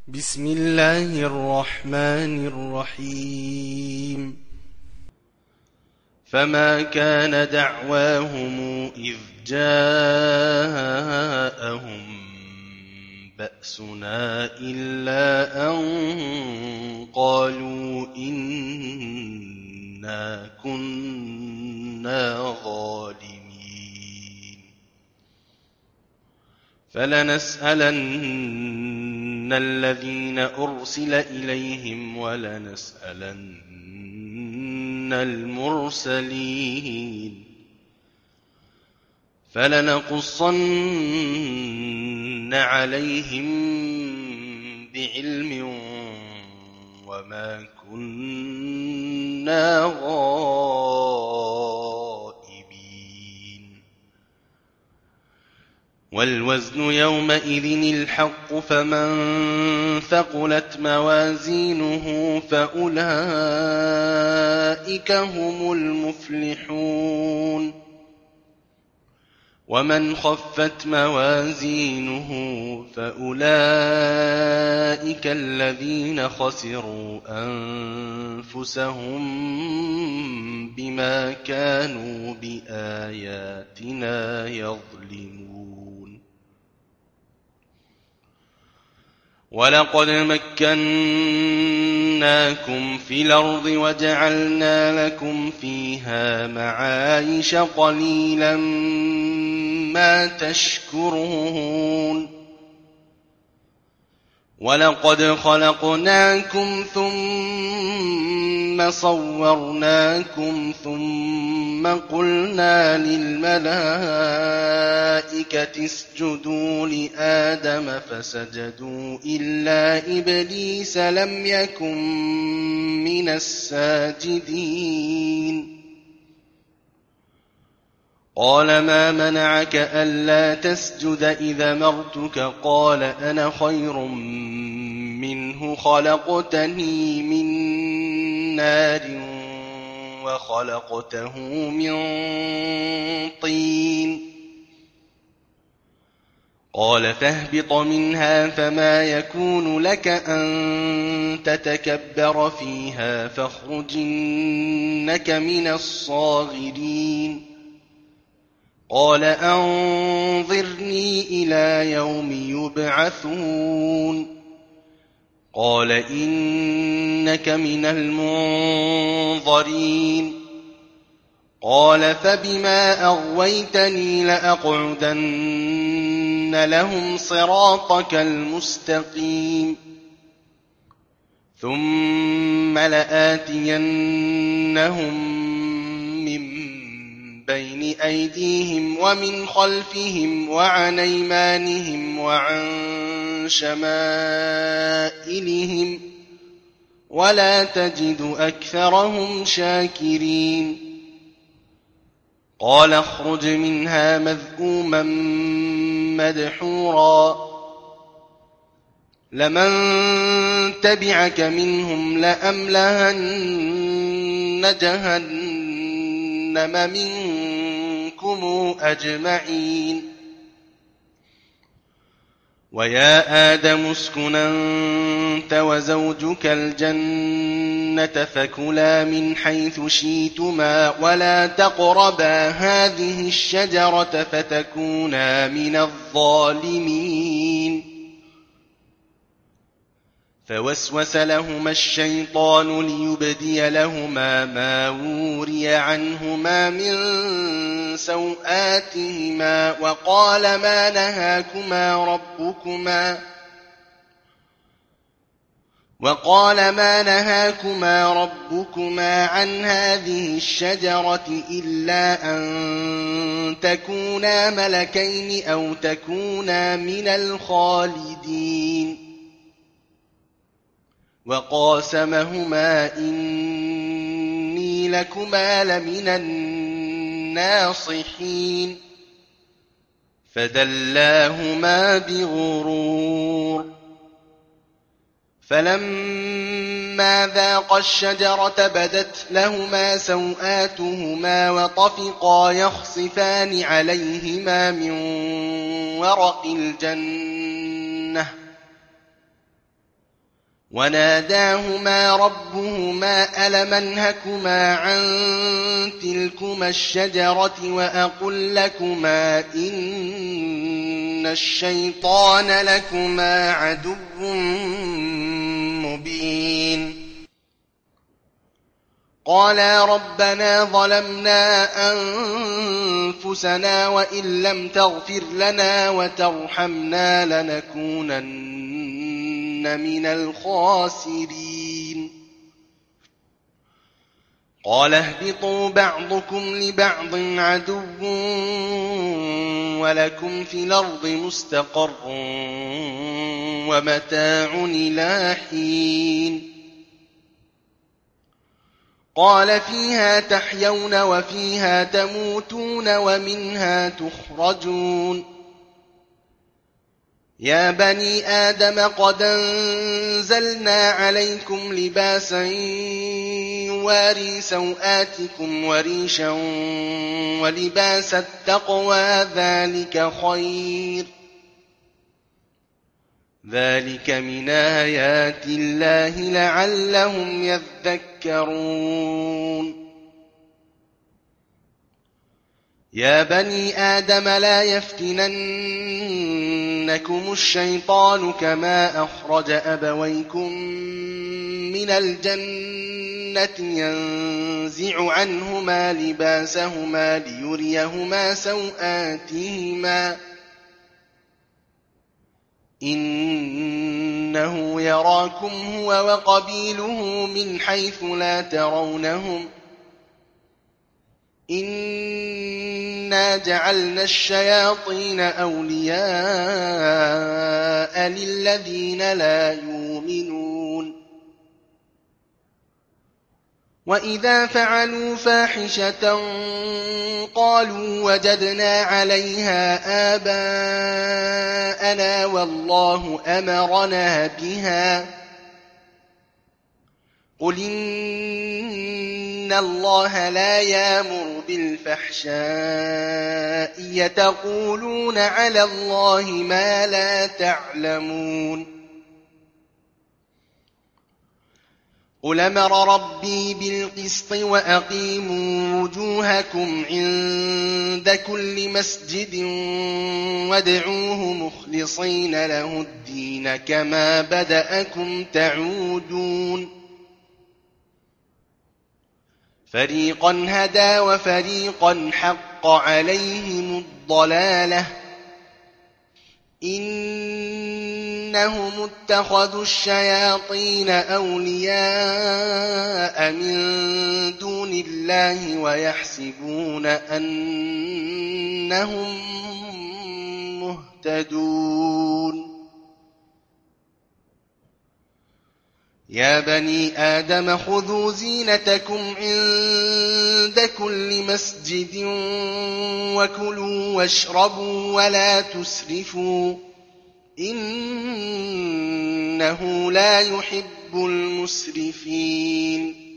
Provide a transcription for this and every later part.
بسم الله الرحمن الرحيم فما كان دعواهم إذ جاءهم بأسنا إلا أن قالوا إنا كنا ظالمين فلنسألن الذين أرسل إليهم ولنسألن المرسلين فلنقصن عليهم بعلم وما كنا غائبين والوزن يومئذ الحق فمن ثقلت موازينه فأولئك هم المفلحون ومن خفت موازينه فأولئك الذين خسروا أنفسهم بما كانوا بآياتنا يظلمون ولقد مكناكم في الأرض وجعلنا لكم فيها معايش قليلا ما تشكرون ولقد خلقناكم ثم صورناكم ثم قلنا للملائكة اسجدوا لآدم فسجدوا إلا إبليس لم يكن من الساجدين قال ما منعك ألا تسجد إذا أمرتك قال أنا خير منه خلقتني من نار وخلقته من طين قال فاهبط منها فما يكون لك أن تتكبر فيها فاخرج إنك من الصاغرين قال أنظرني إلى يوم يبعثون قال إنك من المنظرين قال فبما أغويتني لأقعدن لهم صراطك المستقيم ثم لآتينهم بين أيديهم ومن خلفهم وعن أيمانهم وعن شمائلهم ولا تجد أكثرهم شاكرين قال اخرج منها مذءوما مدحورا لمن تبعك منهم لأملأن جهنم منكم أجمعين ويا آدم اسكن أنت وزوجك الجنة فكلا من حيث شئتما ولا تقربا هذه الشجرة فتكونا من الظالمين فوسوس لهما الشيطان ليبدي لهما ما وري عنهما من سوآتهما وقال ما نهاكما ربكما عن هذه الشجرة إلا أن تكونا ملكين أو تكونا من الخالدين وقاسمهما إني لكما لمن الناصحين فدلاهما بغرور فلما ذاقا الشجرة بدت لهما سوآتهما وطفقا يخصفان عليهما من ورق الجنة وناداهما ربهما ألم أنهكما عن تلكما الشجرة وأقل لكما إن الشيطان لكما عدو مبين قالا ربنا ظلمنا أنفسنا وإن لم تغفر لنا وترحمنا لنكونن من الخاسرين قال اهبطوا بعضكم لبعض عدو ولكم في الأرض مستقر ومتاع إلى حين قال فيها تحيون وفيها تموتون ومنها تخرجون يا بني آدم قد أنزلنا عليكم لباسا يواري سوآتكم وريشا ولباس التقوى ذلك خير ذلك من آيات الله لعلهم يذكرون يا بني آدم لا يفتننكم الشيطان كما أخرج أبويكم من الجنة ينزع عنهما لباسهما ليريهما سوآتهما إنه يراكم هو وقبيله من حيث لا ترونهم إنا جعلنا الشياطين أولياء للذين لا يؤمنون وإذا فعلوا فاحشة قالوا وجدنا عليها آباءنا والله أمرنا بها قل إن الله لا يأمر بالفحشاء يتقولون على الله ما لا تعلمون قل أمر ربي بالقسط وأقيموا وجوهكم عند كل مسجد وادعوه مخلصين له الدين كما بدأكم تعودون فريقا هدى وفريقا حق عليهم الضلالة إنهم اتخذوا الشياطين أولياء من دون الله ويحسبون أنهم مهتدون يا بني آدم خذوا زينتكم عند كل مسجد وكلوا واشربوا ولا تسرفوا إنه لا يحب المسرفين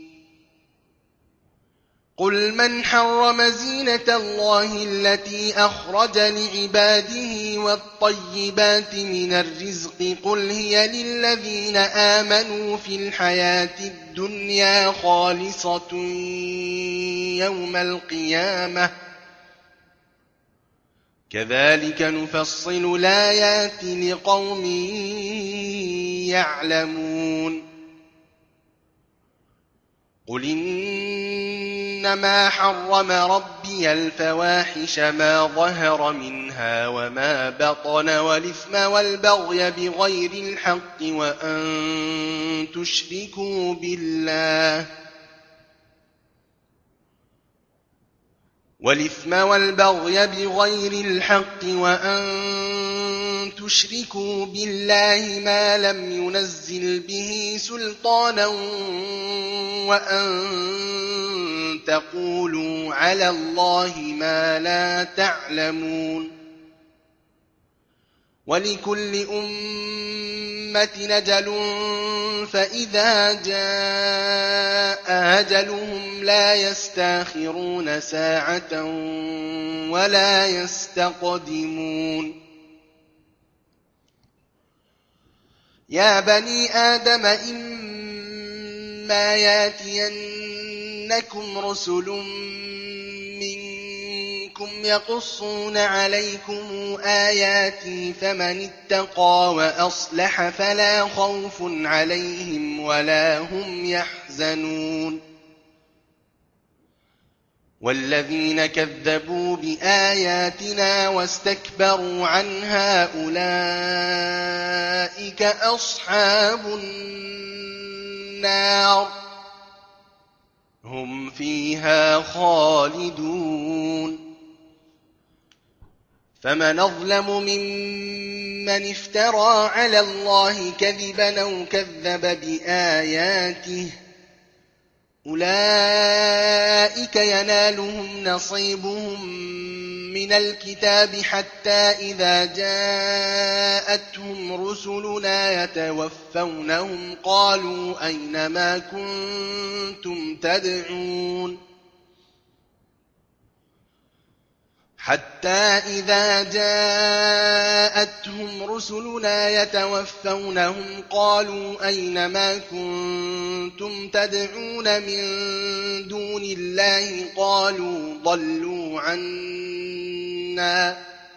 قل من حرم زينة الله التي أخرج لعباده والطيبات من الرزق قل هي للذين آمنوا في الحياة الدنيا خالصة يوم القيامة كذلك نفصل الآيات لقوم يعلمون قل إنما حرم ربي الفواحش ما ظهر منها وما بطن والإثم والبغي بغير الحق وأن تشركوا بالله ما لم ينزل به سلطانا وأن تقولوا على الله ما لا تعلمون ولكل أمة أجل فإذا جاء أجلهم لا يستأخرون ساعة ولا يستقدمون يا بني آدم إما ياتينكم رسل منكم يقصون عليكم آياتي فمن اتقى وأصلح فلا خوف عليهم ولا هم يحزنون والذين كذبوا بآياتنا واستكبروا عنها أولئك أصحاب النار هم فيها خالدون فمن أظلم ممن افترى على الله كذبا أو كذب بآياته أولئك ينالهم نصيبهم من الكتاب حتى إذا جاءتهم رسلنا يتوفونهم قالوا أين ما كنتم تدعون حتى إذا جاءتهم رسلنا يتوفونهم قالوا أين ما كنتم تدعون من دون الله قالوا ضلوا عنا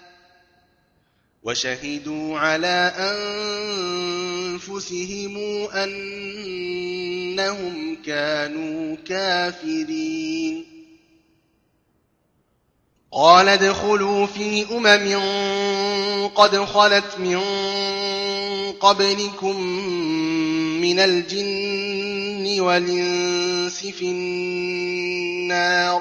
وشهدوا على أنفسهم أنهم كانوا كافرين قال ادخلوا في قد خلت من قبلكم من الجن والإنس في النار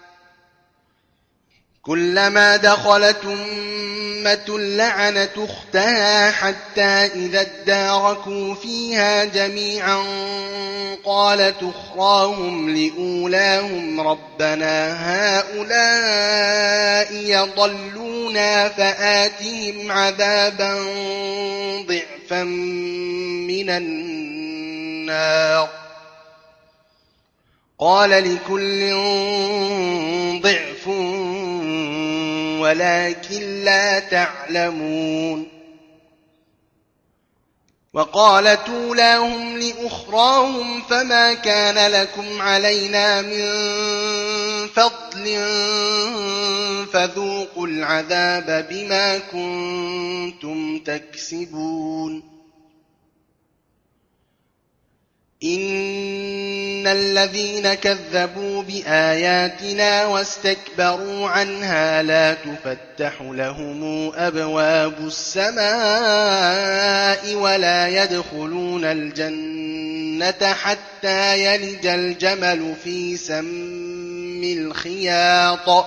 كلما دخلت أمة لعنت أختها حتى إذا اداركوا فيها جميعا قالت أخراهم لأولاهم ربنا هؤلاء يضلونا فآتهم عذابا ضعفا من النار قال لكل ضعف ولكن لا تعلمون وقالت أولاهم لأخراهم فما كان لكم علينا من فضل فذوقوا العذاب بما كنتم تكسبون إن الذين كذبوا بآياتنا واستكبروا عنها لا تفتح لهم أبواب السماء ولا يدخلون الجنة حتى يلج الجمل في سم الخياط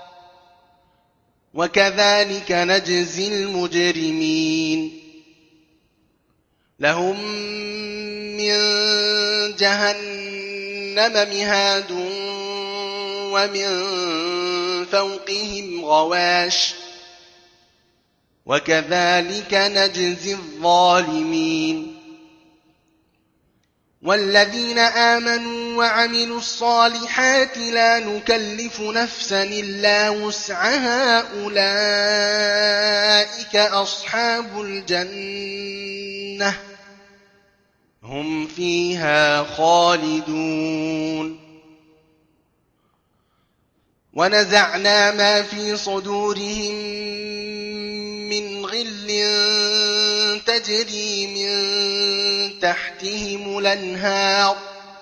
وكذلك نجزي المجرمين لهم من جهنم مهاد ومن فوقهم غواش وكذلك نجزي الظالمين والذين آمنوا وعملوا الصالحات لا نكلف نفسا إلا وسعها أولئك أصحاب الجنة هم فيها خالدون ونزعنا ما في صدورهم من غل تجري من تحتهم الأنهار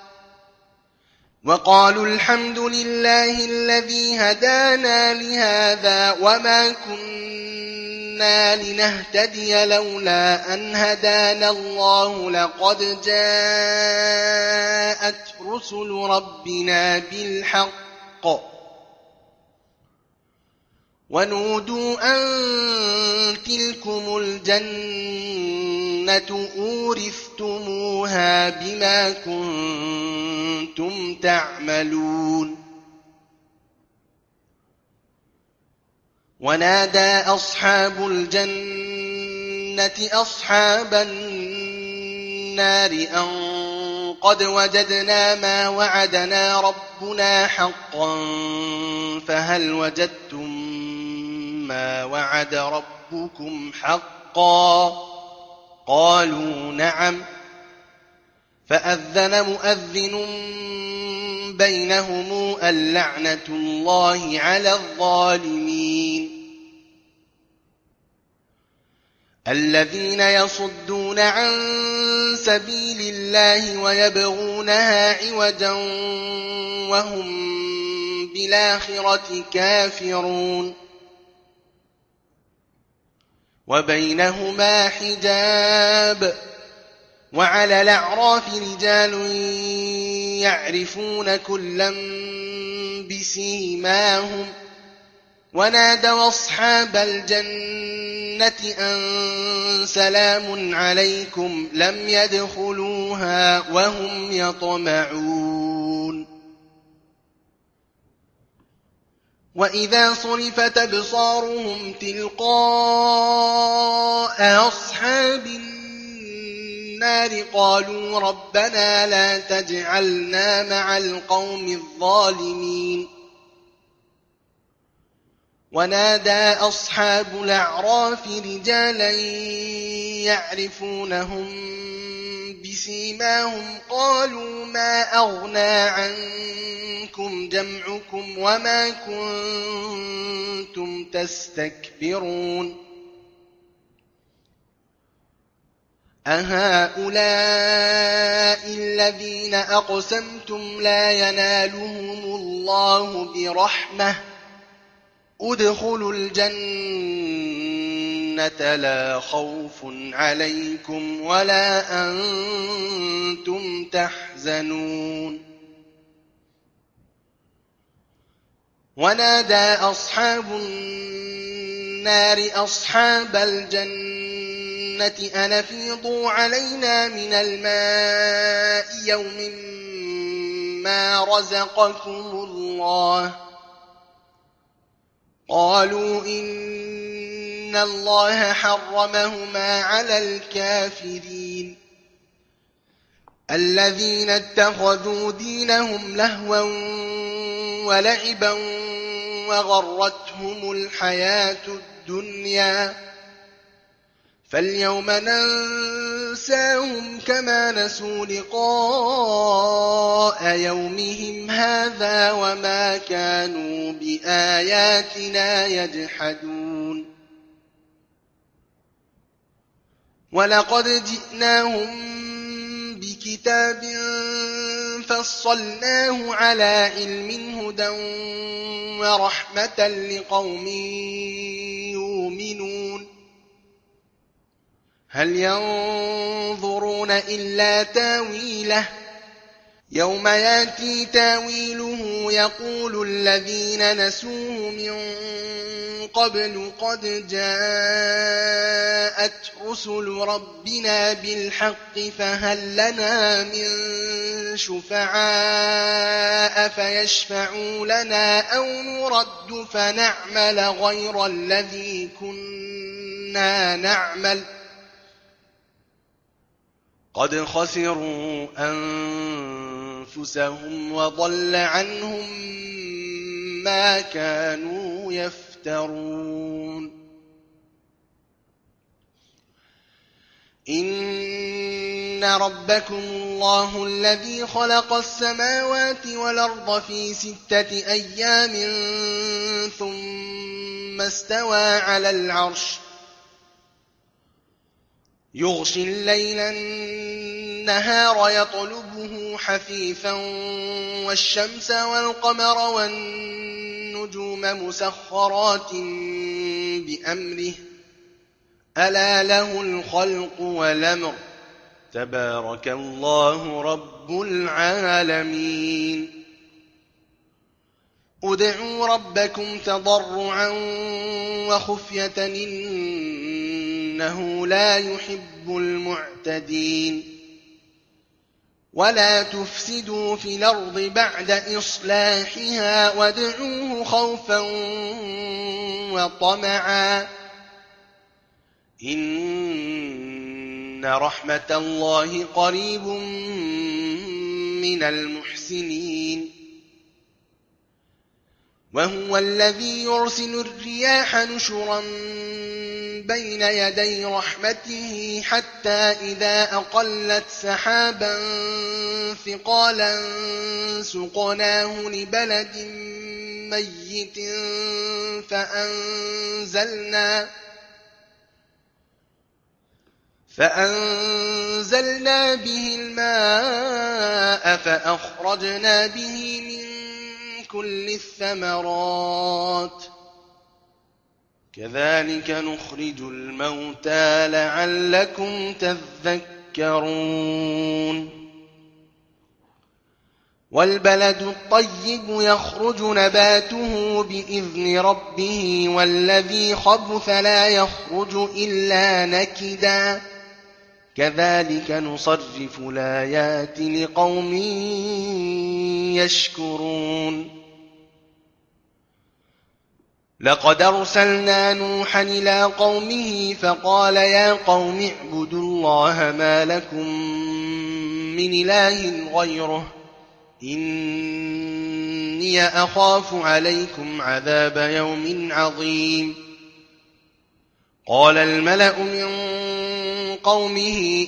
وقالوا الحمد لله الذي هدانا لهذا وما كنا لنهتدي لولا أن هدانا الله لقد جاءت رسل ربنا بالحق ونودوا أن تلكم الجنة أورثتموها بما كنتم تعملون ونادى أصحاب الجنة أصحاب النار أن قد وجدنا ما وعدنا ربنا حقا فهل وجدتم ما وعد ربكم حقا قالوا نعم. فأذن مؤذن بينهم اللعنة الله على الظالمين. الذين يصدون عن سبيل الله ويبغونها عوجا وهم بالآخرة كافرون. وبينهما حجاب. وعلى الأعراف رجال يعرفون كلا بسيماهم ونادوا أصحاب الجنة أن سلام عليكم لم يدخلوها وهم يطمعون. وإذا صرفت أبصارهم تلقاء أصحاب النار قالوا ربنا لا تجعلنا مع القوم الظالمين. ونادى أصحاب الأعراف رجالا يعرفونهم بسيماهم قالوا ما أغنى عنكم جمعكم وما كنتم تستكبرون أهؤلاء الذين أقسمتم لا ينالهم الله برحمة ادخلوا الجنة لا خوف عليكم ولا أنتم تحزنون. ونادى أصحاب النار أصحاب الجنة أن أفيضوا علينا من الماء يوم ما رزقكم الله. قالوا إن الله حرمهما على الكافرين الذين اتخذوا دينهم لهوا ولعبا وغرتهم الحياة الدنيا فاليوم ننساهم كما نسوا لقاء يومهم هذا وما كانوا بآياتنا يجحدون. ولقد جئناهم بكتاب فصلناه على علم هدى ورحمة لقوم يؤمنون. هل ينظرون إلا تاويله يوم يأتي تاويله يقول الذين نسوه من قبل قد جاءت رسل ربنا بالحق فهل لنا من شفعاء فيشفعوا لنا أو نرد فنعمل غير الذي كنا نعمل قد خسروا أنفسهم وضل عنهم ما كانوا يفترون. إن ربكم الله الذي خلق السماوات والأرض في 6 أيام ثم استوى على العرش يغشي الليل النهار يطلبه حثيثا والشمس والقمر والنجوم مسخرات بأمره ألا له الخلق والأمر تبارك الله رب العالمين. ادعوا ربكم تضرعا وخفية إنه لا يحب المعتدين. ولا تفسدوا في الأرض بعد إصلاحها وادعوه خوفا وطمعا إن رحمة الله قريب من المحسنين. وهو الذي يرسل الرياح نشرا بين يدي رحمته حتى إذا أقلت سحابا ثقالا سقناه لبلد ميت فأنزلنا به الماء فأخرجنا به من كل الثمرات كذلك نخرج الموتى لعلكم تذكرون والبلد الطيب يخرج نباته بإذن ربه والذي خبث لا يخرج إلا نكدا كذلك نصرف الآيات لقوم يشكرون لقد أرسلنا نوحا إلى قومه فقال يا قوم اعبدوا الله ما لكم من إله غيره إني أخاف عليكم عذاب يوم عظيم قال الملأ من قومه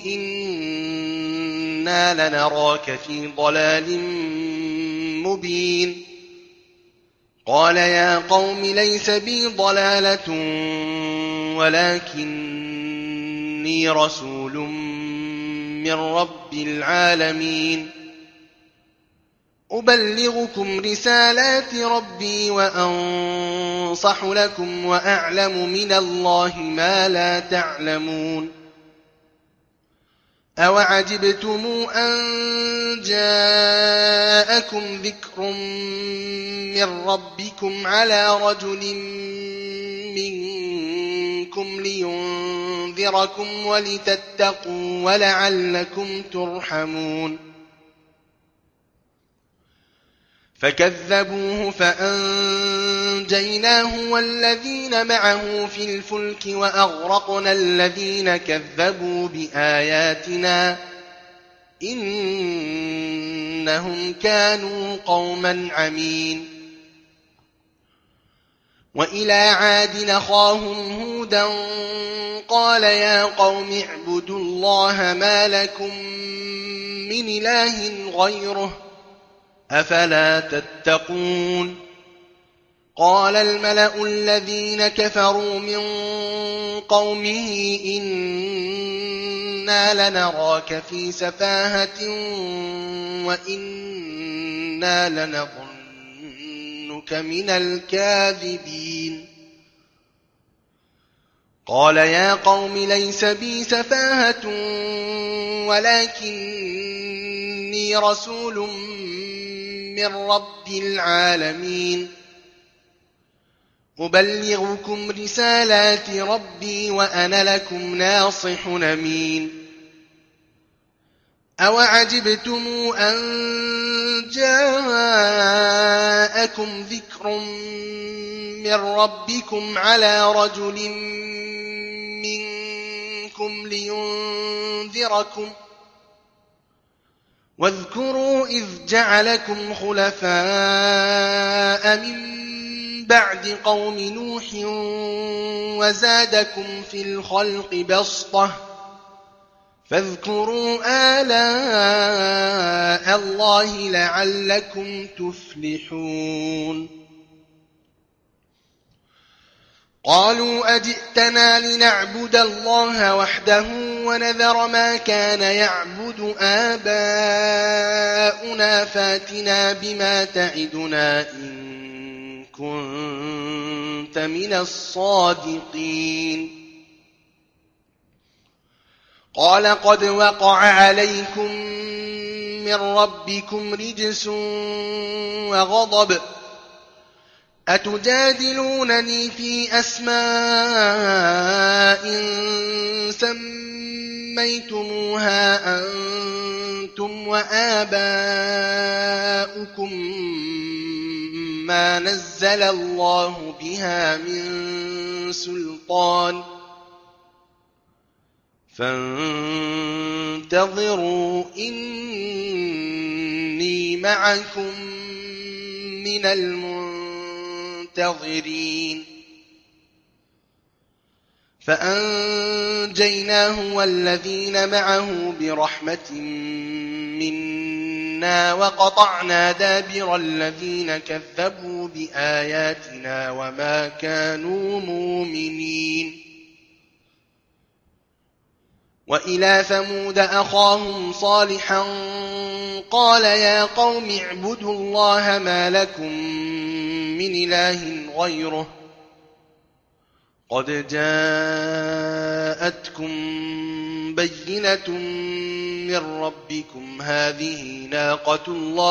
إنا لنراك في ضلال مبين قال يا قوم ليس بي ضلالة ولكني رسول من رب العالمين أبلغكم رسالات ربي وأنصح لكم وأعلم من الله ما لا تعلمون أوعجبتم أن جاءكم ذكر من ربكم على رجل منكم لينذركم ولتتقوا ولعلكم ترحمون فكذبوه فأنجيناه والذين معه في الفلك وأغرقنا الذين كذبوا بآياتنا إنهم كانوا قوما عمين وإلى عاد أخاهم هودا قال يا قوم اعبدوا الله ما لكم من إله غيره أفلا تتقون قال الملأ الذين كفروا من قومه إنا لنراك في سفاهة وإنا لنظنك من الكاذبين قال يا قوم ليس بي سفاهة ولكني رسول من رب العالمين أبلغكم رسالات ربي وأنا لكم ناصح أمين أوعجبتم أن جاءكم ذكر من ربكم على رجل منكم لينذركم واذكروا إذ جعلكم خلفاء من بعد قوم نوح وزادكم في الخلق بسطة فاذكروا آلاء الله لعلكم تفلحون قالوا أجئتنا لنعبد الله وحده ونذر ما كان يعبد آباؤنا فاتنا بما تعدنا إن كنت من الصادقين قال قد وقع عليكم من ربكم رجس وغضب أتجادلونني في أسماء سميتموها أنتم وآباؤكم ما نزل الله بها من سلطان فانتظروا إني معكم من المنتظرين فأنجيناه والذين معه برحمة منا وقطعنا دابر الذين كذبوا بآياتنا وما كانوا مؤمنين. وإلى ثمود أخاهم صالحا قال يا قوم اعبدوا الله ما لكم من إله غيره قد جاءتكم بينة من ربكم هذه ناقة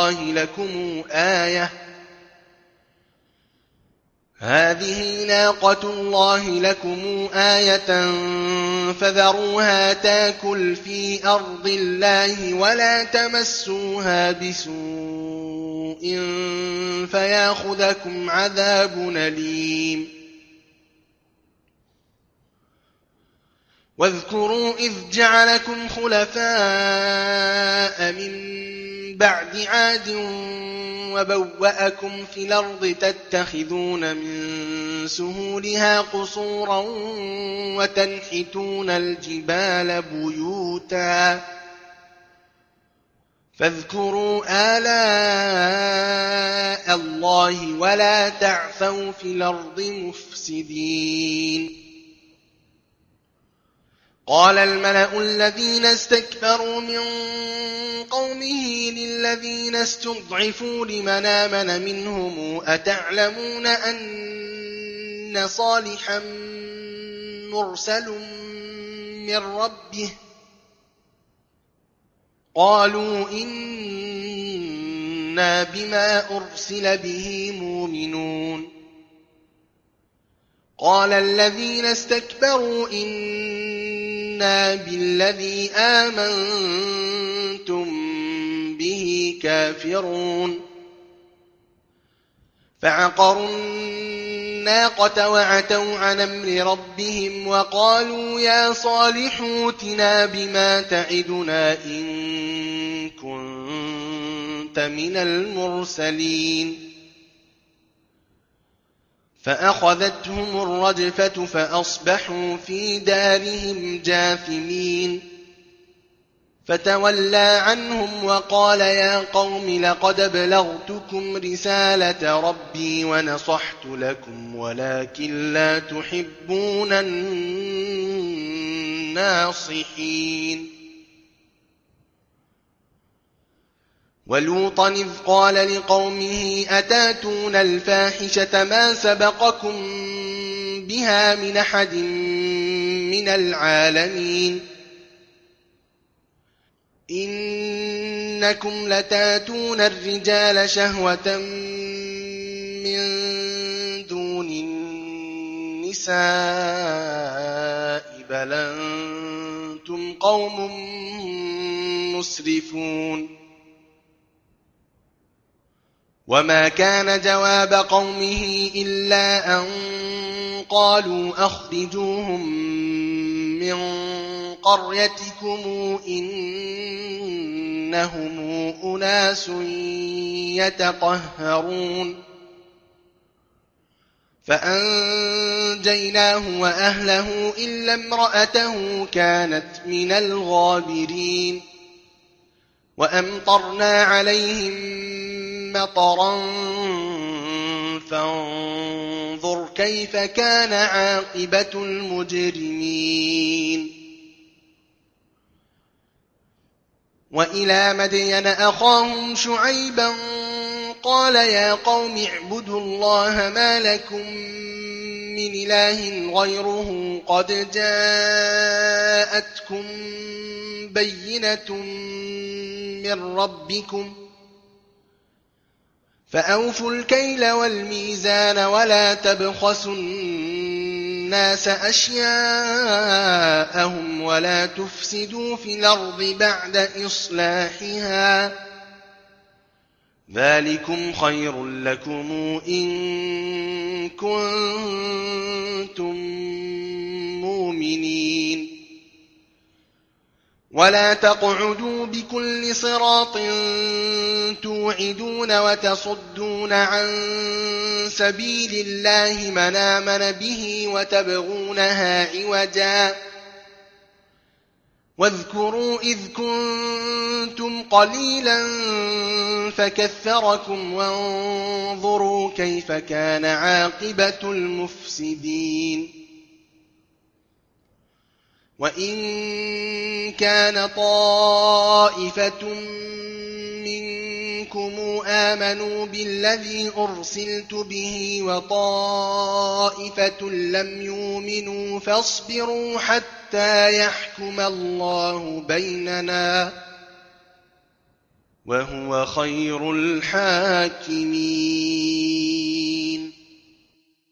الله لكم آية فذروها تاكل في أرض الله ولا تمسوها بسوء فياخذكم عذاب أليم. واذكروا إذ جعلكم خلفاء من بعد عاد وبوأكم في الأرض تتخذون من سهولها قصورا وتنحتون الجبال بيوتا فاذكروا آلاء الله ولا تعثوا في الأرض مفسدين. قال الملأ الذين استكبروا من قومه للذين استضعفوا لمن آمن منهم أتعلمون أن صالحا مرسل من ربه قالوا إنا بما أرسل به مؤمنون. قال الذين استكبروا إنا بالذي آمنتم به كافرون. فعقروا الناقة وعتوا عن أمر ربهم وقالوا يا صالح ائتنا بما تعدنا إن كنت من المرسلين. فأخذتهم الرجفة فأصبحوا في دارهم جاثمين. فتولى عنهم وقال يا قوم لقد أبلغتكم رسالة ربي ونصحت لكم ولكن لا تحبون الناصحين. ولوطا إذ قال لقومه أتاتون الفاحشة ما سبقكم بها من أحد من العالمين إنكم لتاتون الرجال شهوة من دون النساء بل أنتم قوم مسرفون. وما كان جواب قومه إلا أن قالوا أخرجوهم من قريتكم إنهم أناس يتطهرون. فأنجيناه وأهله إلا امرأته كانت من الغابرين. وأمطرنا عليهم مطرا فانظر كيف كان عاقبة المجرمين. وإلى مدين أخاهم شعيبا قال يا قوم اعبدوا الله ما لكم من إله غيره قد جاءتكم بينة من ربكم فأوفوا الكيل والميزان ولا تبخسوا الناس أشياءهم ولا تفسدوا في الأرض بعد إصلاحها ذلكم خير لكم إن كنتم مؤمنين. ولا تقعدوا بكل صراط توعدون وتصدون عن سبيل الله من آمن به وتبغونها عوجا واذكروا إذ كنتم قليلا فكثركم وانظروا كيف كان عاقبة المفسدين وإن كان طائفة منكم آمنوا بالذي أرسلت به وطائفة لم يؤمنوا فاصبروا حتى يحكم الله بيننا وهو خير الحاكمين